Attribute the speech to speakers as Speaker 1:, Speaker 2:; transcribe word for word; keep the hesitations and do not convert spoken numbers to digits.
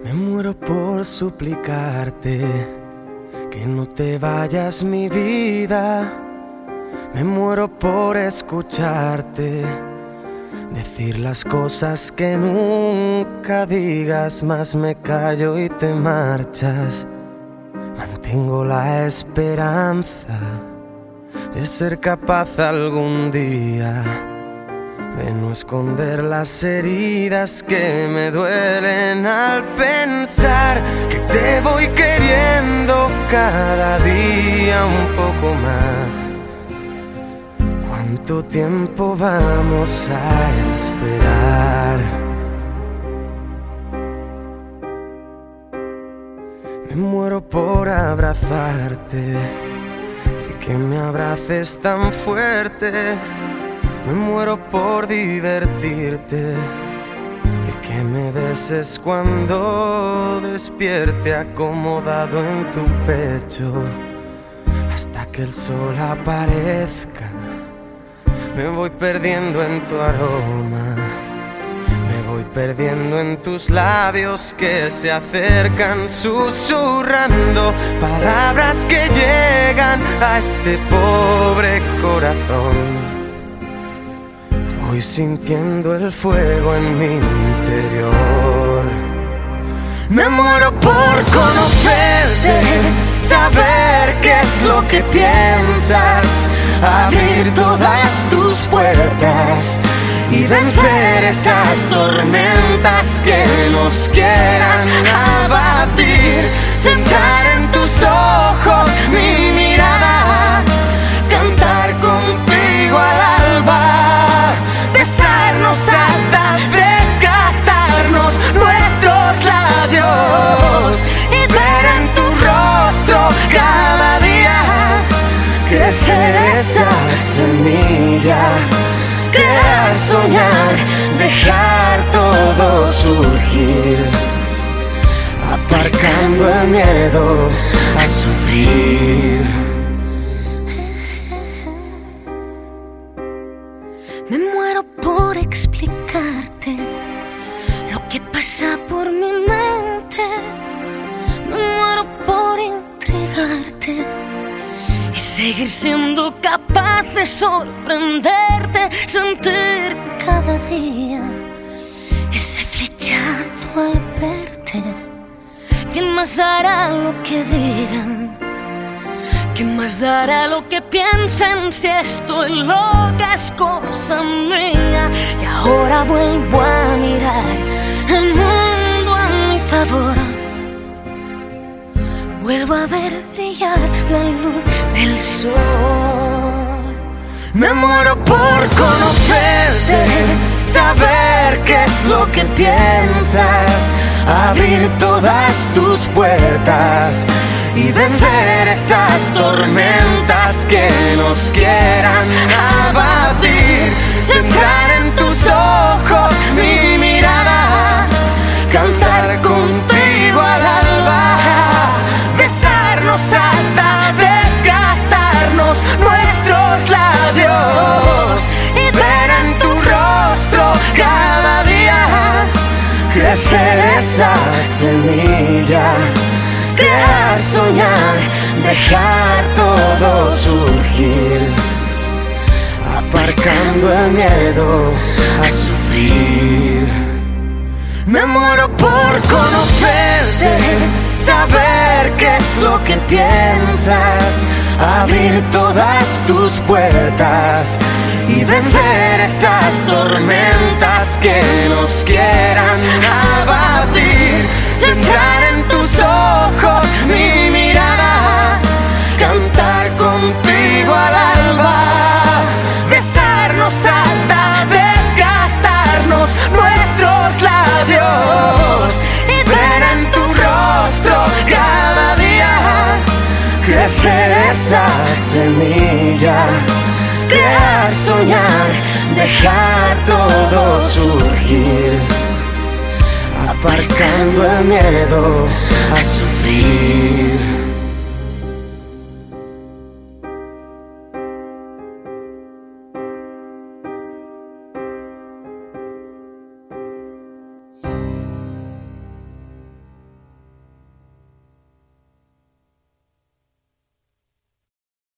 Speaker 1: Me muero por suplicarte que no te vayas, mi vida. Me muero por escucharte decir las cosas que nunca digas, mas me callo y te marchas. Mantengo la esperanza de ser capaz algún día de no esconder las heridas que me duelen al pensar que te voy queriendo cada día un poco más. ¿Cuánto tiempo vamos a esperar? Me muero por abrazarte y que me abraces tan fuerte. Me muero por divertirte y que me beses cuando despierte acomodado en tu pecho hasta que el sol aparezca. Me voy perdiendo en tu aroma, me voy perdiendo en tus labios que se acercan susurrando palabras que llegan a este pobre corazón. Voy sintiendo el fuego en mi interior. Me muero por conocerte, saber qué es lo que piensas, abrir todas tus puertas y vencer esas tormentas que nos quieran abatir. Centrar en tus ojos mi mirada, cantar contigo al alba, besarnos hasta desgastarnos nuestros labios y ver en tu rostro cada día crecer esa semilla, crear, soñar, dejar todo surgir, aparcando el miedo a sufrir.
Speaker 2: Me muero por explicarte lo que pasa por mi mente. Me muero por entregarte y seguir siendo capaz de sorprenderte, sentir cada día ese flechazo al verte. ¿Quién más dará lo que digan? ¿Quién más dará lo que piensen si estoy loca es cosa mía? Y ahora vuelvo a mirar el mundo a mi favor. Vuelvo a ver brillar la luz del sol.
Speaker 1: Me muero por conocerte, saber qué es lo que piensas, abrir todas tus puertas y vencer esas tormentas que nos quieran abatir. Centrar en tus ojos mi mirada, cantar contigo al alba, besarnos hasta desgastarnos nuestros labios y ver en tu rostro cada día crecer esa semilla, crear, soñar, dejar todo surgir, aparcando el miedo a sufrir. Me muero por conocerte, saber qué es lo que piensas, abrir todas tus puertas y vencer esas tormentas que nos quieran abatir. Centrar en tus ojos mi mirada, cantar contigo al alba, besarnos hasta desgastarnos nuestros labios y ver en tu rostro cada día crecer esa semilla, crear, soñar, dejar todo surgir, aparcando el miedo a sufrir.